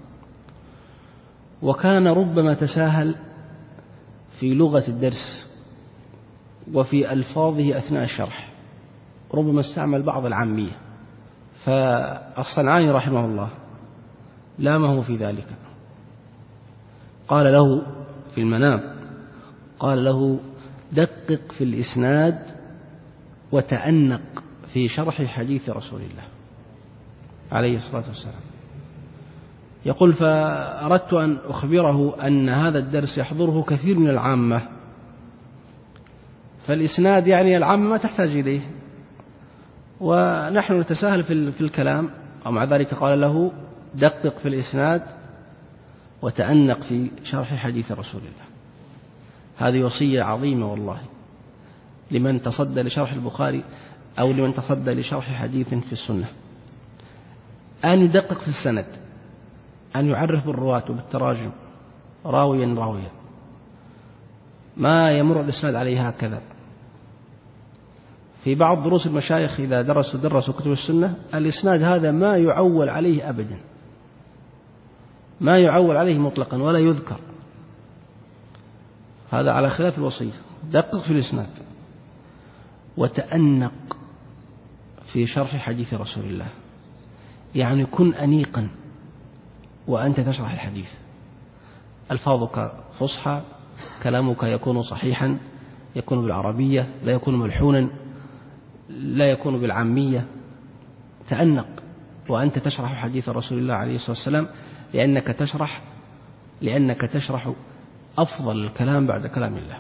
A: وكان ربما تساهل في لغة الدرس وفي ألفاظه أثناء الشرح، ربما استعمل بعض العامية. فالصنعاني رحمه الله لامه في ذلك، قال له في المنام، قال له دقق في الإسناد وتأنق في شرح حديث رسول الله عليه الصلاة والسلام. يقول فأردت أن أخبره أن هذا الدرس يحضره كثير من العامة، فالإسناد يعني العامة ما تحتاج إليه، ونحن نتساهل في الكلام. ومع ذلك قال له دقق في الإسناد وتأنق في شرح حديث رسول الله. هذه وصية عظيمة والله لمن تصدى لشرح البخاري أو لمن تصدى لشرح حديث في السنة، أن يدقق في السند، أن يعرف بالرواة وبالتراجم راويا راويا، ما يمر الإسناد عليه هكذا. في بعض دروس المشايخ إذا درسوا كتب السنة الإسناد هذا ما يعول عليه أبدا، ما يعول عليه مطلقا ولا يذكر، هذا على خلاف الوصية. دقق في الإسناد وتأنق في شرح حديث رسول الله، يعني كن أنيقا وأنت تشرح الحديث، ألفاظك فصحى، كلامك يكون صحيحا، يكون بالعربية، لا يكون ملحونا، لا يكون بالعامية. تأنق وأنت تشرح حديث رسول الله عليه الصلاة والسلام، لأنك تشرح أفضل الكلام بعد كلام الله،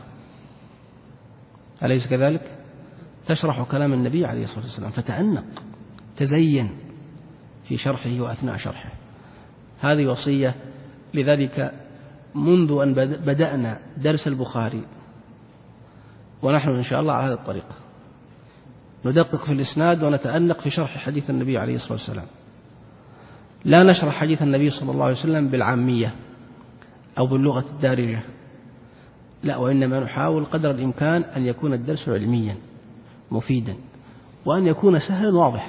A: أليس كذلك؟ تشرح كلام النبي عليه الصلاة والسلام، فتأنق، تزين في شرحه وأثناء شرحه. هذه وصية. لذلك منذ أن بدأنا درس البخاري ونحن إن شاء الله على هذه الطريقة، ندقق في الإسناد ونتأنق في شرح حديث النبي عليه الصلاة والسلام. لا نشرح حديث النبي صلى الله عليه وسلم بالعامية أو باللغة الدارجة، لا، وإنما نحاول قدر الإمكان أن يكون الدرس علميا مفيدا، وأن يكون سهلا واضحا.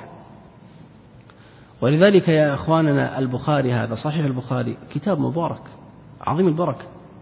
A: ولذلك يا أخواننا البخاري هذا صحيح البخاري كتاب مبارك عظيم البركة،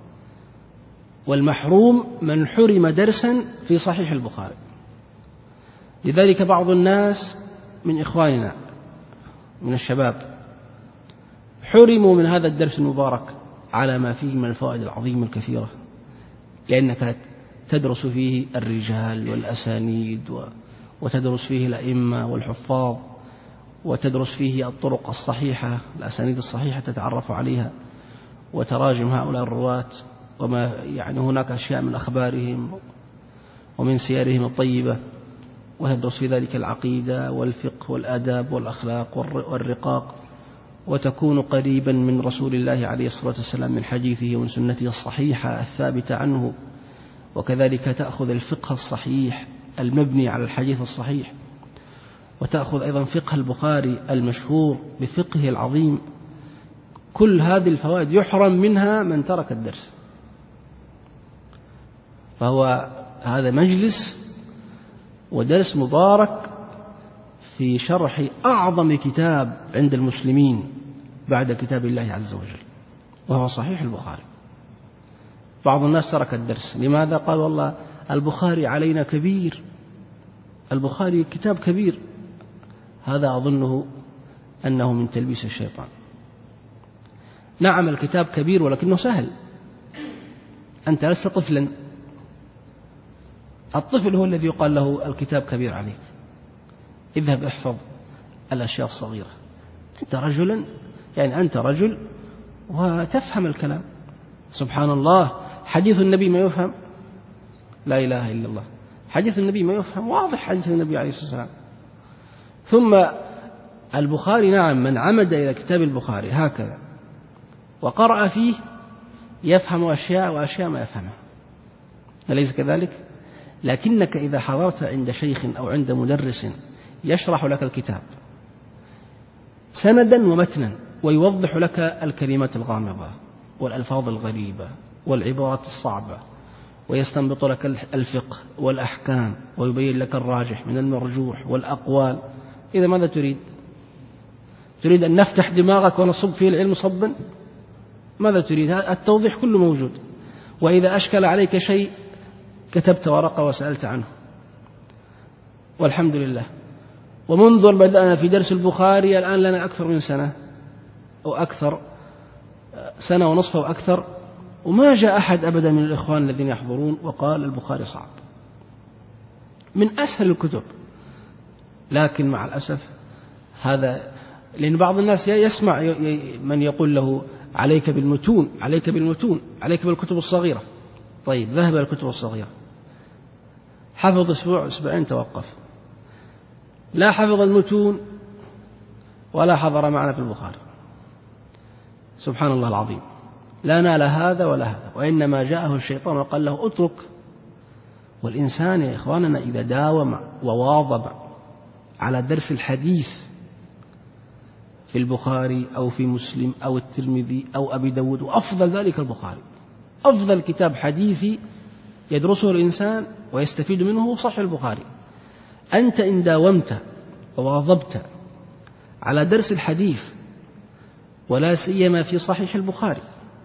A: والمحروم من حرم درسا في صحيح البخاري. لذلك بعض الناس من إخواننا من الشباب حرموا من هذا الدرس المبارك على ما فيه من الفوائد العظيمة الكثيرة، لأنك تدرس فيه الرجال والأسانيد، وتدرس فيه الأئمة والحفاظ، وتدرس فيه الطرق الصحيحة، الأسانيد الصحيحة تتعرف عليها، وتراجم هؤلاء الرواة، وما يعني هناك أشياء من أخبارهم ومن سيرهم الطيبة، وتدرس في ذلك العقيدة والفقه والآداب والأخلاق والرقاق، وتكون قريبا من رسول الله عليه الصلاة والسلام من حديثه ومن سنته الصحيحة الثابتة عنه. وكذلك تأخذ الفقه الصحيح المبني على الحديث الصحيح، وتأخذ أيضا فقه البخاري المشهور بفقهه العظيم. كل هذه الفوائد يحرم منها من ترك الدرس. فهو هذا مجلس ودرس مبارك في شرح أعظم كتاب عند المسلمين بعد كتاب الله عز وجل، وهو صحيح البخاري. بعض الناس ترك الدرس، لماذا؟ قال والله البخاري علينا كبير، البخاري كتاب كبير. هذا أظنه أنه من تلبيس الشيطان. نعم الكتاب كبير ولكنه سهل، أنت لست طفلا، الطفل هو الذي يقال له الكتاب كبير عليك، اذهب احفظ الأشياء الصغيرة. أنت رجل وتفهم الكلام. سبحان الله، حديث النبي ما يفهم؟ لا إله إلا الله، حديث النبي ما يفهم؟ واضح حديث النبي عليه الصلاة والسلام. ثم البخاري، نعم، من عمد إلى كتاب البخاري هكذا وقرأ فيه يفهم أشياء وأشياء ما يفهمها، أليس كذلك؟ لكنك إذا حضرت عند شيخ أو عند مدرس يشرح لك الكتاب سندا ومتنا، ويوضح لك الكلمات الغامضة والألفاظ الغريبة والعبارات الصعبة، ويستنبط لك الفقه والأحكام، ويبين لك الراجح من المرجوح والأقوال، إذا ماذا تريد؟ تريد أن نفتح دماغك ونصب فيه العلم صبا؟ ماذا تريد؟ التوضيح كله موجود. وإذا أشكل عليك شيء كتبت ورقة وسألت عنه، والحمد لله. ومنذ أن بدأنا في درس البخاري الآن لنا أكثر من سنة أو أكثر، سنة ونصف أو أكثر، وما جاء أحد أبدا من الإخوان الذين يحضرون وقال البخاري صعب، من أسهل الكتب. لكن مع الأسف هذا، لأن بعض الناس يسمع من يقول له عليك بالمتون، عليك بالمتون، عليك بالكتب الصغيرة. طيب، ذهب الكتب الصغيرة، حفظ أسبوع أسبوعين توقف، لا حفظ المتون ولا حضر معنا في البخاري. سبحان الله العظيم، لا نال هذا ولا هذا، وإنما جاءه الشيطان وقال له اترك. والإنسان يا إخواننا إذا داوم وواظب على درس الحديث في البخاري أو في مسلم أو الترمذي أو أبي داود، وأفضل ذلك البخاري. أفضل كتاب حديثي يدرسه الإنسان ويستفيد منه صحيح البخاري. أنت إن داومت وواظبت على درس الحديث ولا سيما في صحيح البخاري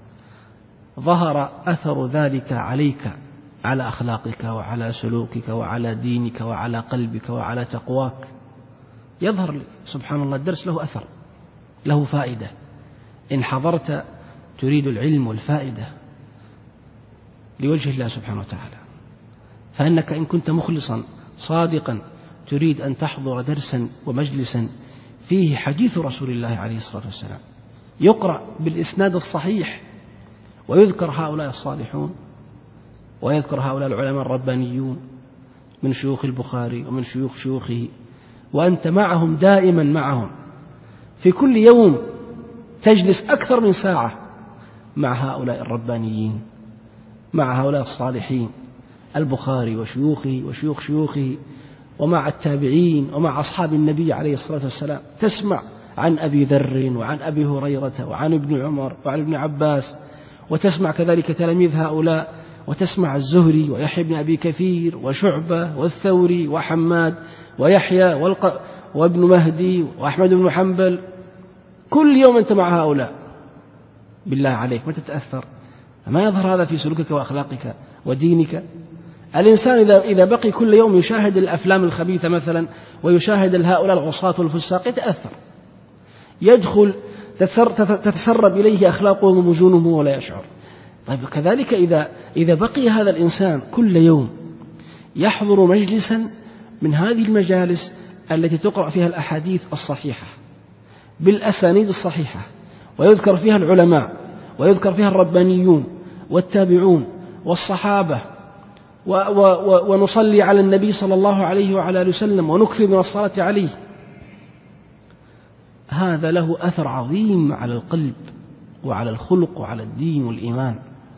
A: ظهر أثر ذلك عليك، على أخلاقك وعلى سلوكك وعلى دينك وعلى قلبك وعلى تقواك. يظهر لك سبحان الله الدرس له أثر، له فائدة. إن حضرت تريد العلم والفائدة لوجه الله سبحانه وتعالى، فإنك إن كنت مخلصا صادقا تريد أن تحضر درسا ومجلسا فيه حديث رسول الله عليه الصلاة والسلام يقرأ بالإسناد الصحيح، ويذكر هؤلاء الصالحون ويذكر هؤلاء العلماء الربانيون من شيوخ البخاري ومن شيوخه، وأنت معهم دائما، معهم في كل يوم تجلس أكثر من ساعة مع هؤلاء الربانيين، مع هؤلاء الصالحين، البخاري وشيوخه وشيوخ شيوخه، ومع التابعين ومع أصحاب النبي عليه الصلاة والسلام. تسمع عن أبي ذر وعن أبي هريرة وعن ابن عمر وعن ابن عباس، وتسمع كذلك تلاميذ هؤلاء، وتسمع الزهري ويحيى بن أبي كثير وشعبة والثوري وحماد ويحيى وابن مهدي وأحمد بن حنبل. كل يوم أنت مع هؤلاء، بالله عليك ما تتأثر؟ ما يظهر هذا في سلوكك وأخلاقك ودينك؟ الإنسان إذا بقي كل يوم يشاهد الأفلام الخبيثة مثلا ويشاهد هؤلاء العصاة والفساق يتأثر، يدخل تتسرب إليه أخلاقهم ومجونهم ولا يشعر. طيب كذلك إذا بقي هذا الإنسان كل يوم يحضر مجلسا من هذه المجالس التي تقرأ فيها الأحاديث الصحيحة بالأسانيد الصحيحة، ويذكر فيها العلماء ويذكر فيها الربانيون والتابعون والصحابة، ونصلي على النبي صلى الله عليه وعلى آله وسلم ونكثر من الصلاة عليه، هذا له أثر عظيم على القلب وعلى الخلق وعلى الدين والإيمان.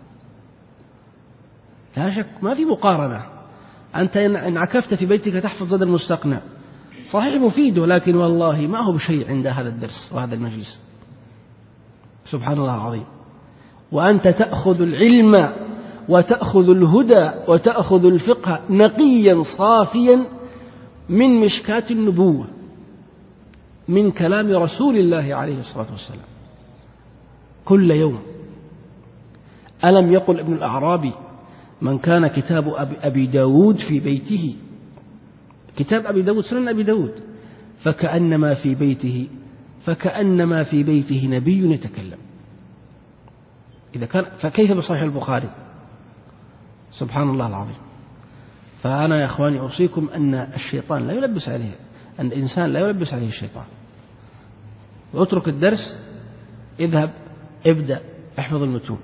A: لا شك، ما في مقارنة. أنت إن عكفت في بيتك تحفظ زاد المستقنع، صحيح مفيد، ولكن والله ما هو بشيء عند هذا الدرس وهذا المجلس. سبحان الله العظيم. وأنت تأخذ العلم وتأخذ الهدى وتأخذ الفقه نقيا صافيا من مشكاة النبوة، من كلام رسول الله عليه الصلاة والسلام كل يوم. ألم يقل ابن الأعرابي: من كان كتاب أبي داود في بيته، كتاب أبي داود سنن أبي داود، فكأنما في بيته نبي يتكلم. إذا كان فكيف بصحيح البخاري؟ سبحان الله العظيم. فأنا يا أخواني أوصيكم أن الشيطان لا يلبس عليه، أن الإنسان لا يلبس عليه الشيطان، واترك الدرس، اذهب ابدأ احفظ المتون.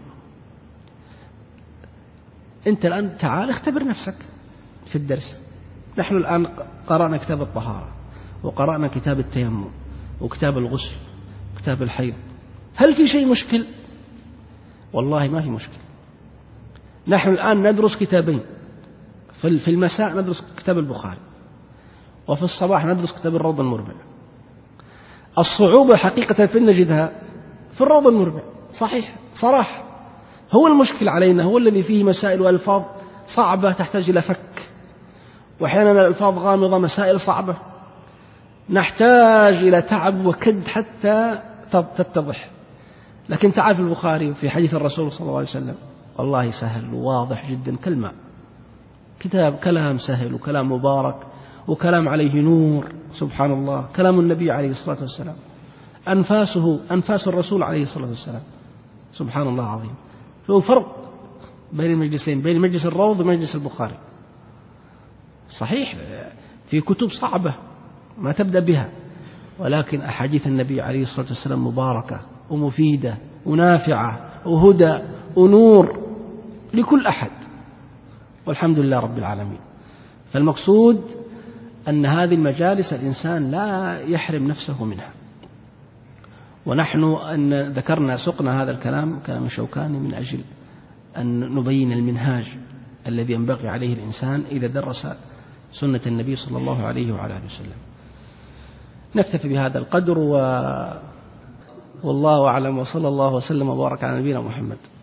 A: أنت الآن تعال اختبر نفسك في الدرس. نحن الآن قرأنا كتاب الطهارة، وقرأنا كتاب التيمم، وكتاب الغسل، وكتاب الحيض. هل في شيء مشكل؟ والله ما في مشكل. نحن الآن ندرس كتابين، في المساء ندرس كتاب البخاري، وفي الصباح ندرس كتاب الروض المربع. الصعوبة حقيقة فين نجدها؟ في الروض المربع، صحيح صراحة. هو المشكل علينا، هو الذي فيه مسائل وألفاظ صعبة تحتاج إلى فك، وأحيانا الألفاظ غامضة، مسائل صعبة نحتاج إلى تعب وكد حتى تتضح. لكن تعال في البخاري في حديث الرسول صلى الله عليه وسلم، والله سهل وواضح جدا كالماء. كتاب كلام سهل وكلام مبارك وكلام عليه نور، سبحان الله. كلام النبي عليه الصلاة والسلام، أنفاس الرسول عليه الصلاة والسلام، سبحان الله العظيم. له فرق بين المجلسين، بين مجلس الروض ومجلس البخاري. صحيح في كتب صعبة ما تبدأ بها، ولكن أحاديث النبي عليه الصلاة والسلام مباركة ومفيدة ونافعة وهدى ونور لكل أحد، والحمد لله رب العالمين. فالمقصود أن هذه المجالس الإنسان لا يحرم نفسه منها. ونحن أن ذكرنا سقنا هذا الكلام، كلام الشوكاني، من أجل أن نبين المنهاج الذي ينبغي عليه الإنسان إذا درس سنة النبي صلى الله عليه وعلى آله وسلم. نكتفي بهذا القدر، والله أعلم، وصلى الله وسلم وبارك على نبينا محمد.